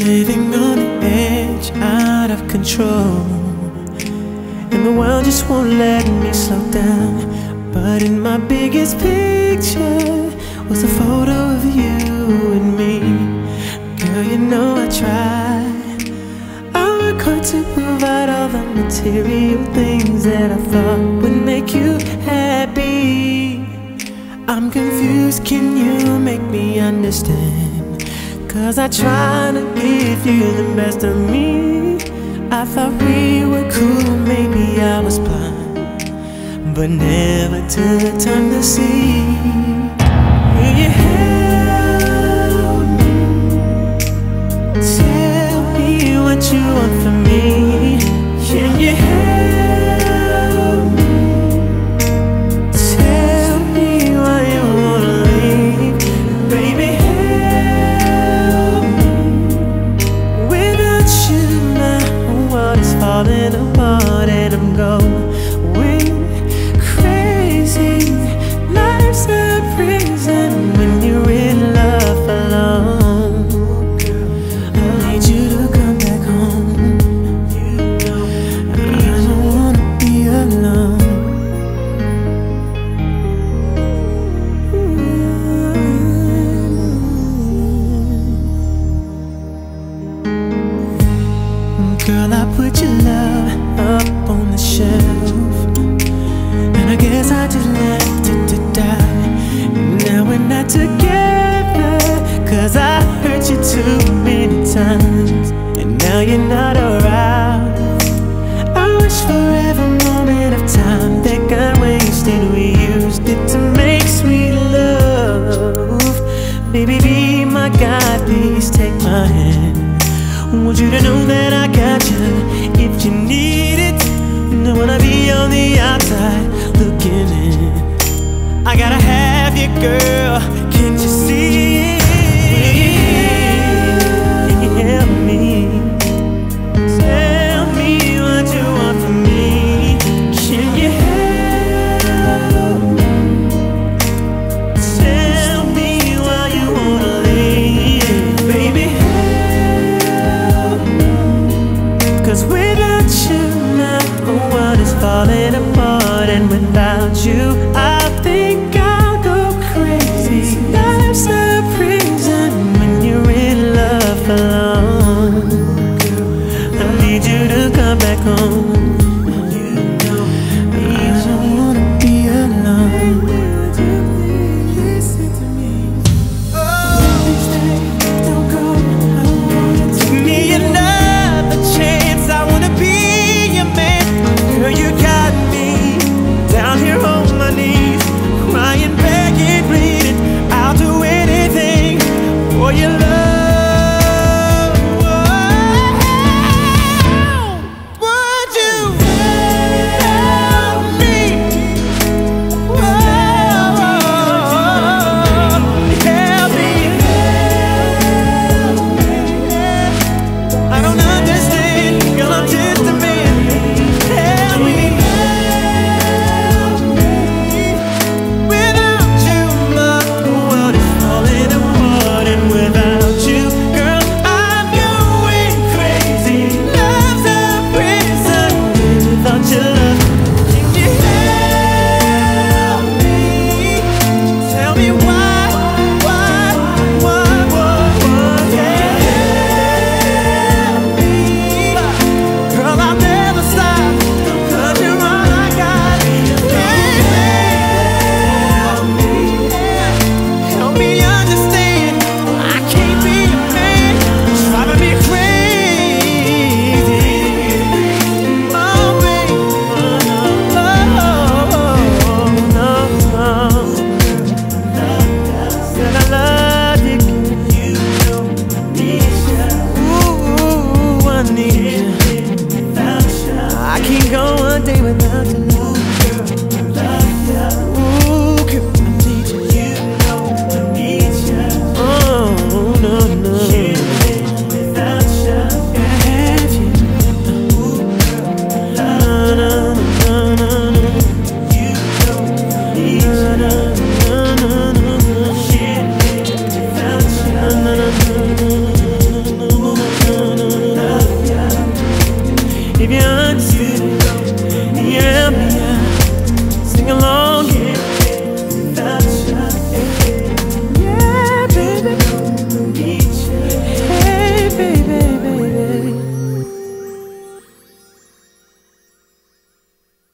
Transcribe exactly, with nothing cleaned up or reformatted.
living on the edge, out of control, and the world just won't let me slow down. But in my biggest picture was a photo of you and me. Girl, you know I tried. I work hard to provide all the material things that I thought would make you happy. I'm confused, can you make me understand? Cause I try to give you the best of me. I thought we were cool, maybe I was blind, but never took the time to see. Will you help me? Tell me what you want from me. Can you help me? Tell me why you wanna leave. Baby, help me. Without you, my world is falling apart, and I'm going crazy. Life's a prison when you're in love alone. I need you to come back home. I don't wanna be alone. Girl, I put your love up on the shelf, and I guess I just left it to die. Now we're not together, cause I hurt you too many times, and now you're not around. I wish for every moment of time that got wasted, we used it to make sweet love. Baby, be my guy, please take my hand. Want you to know that I got you if you need it. Don't wanna be on the outside looking in. I gotta have you, girl, can't you see it? Can you help me? Tell me what you want from me. Can you help me? Tell me why you wanna leave. Baby, cause without you, my world is falling apart, and without you, I think I'll go crazy. Life's a if you understood.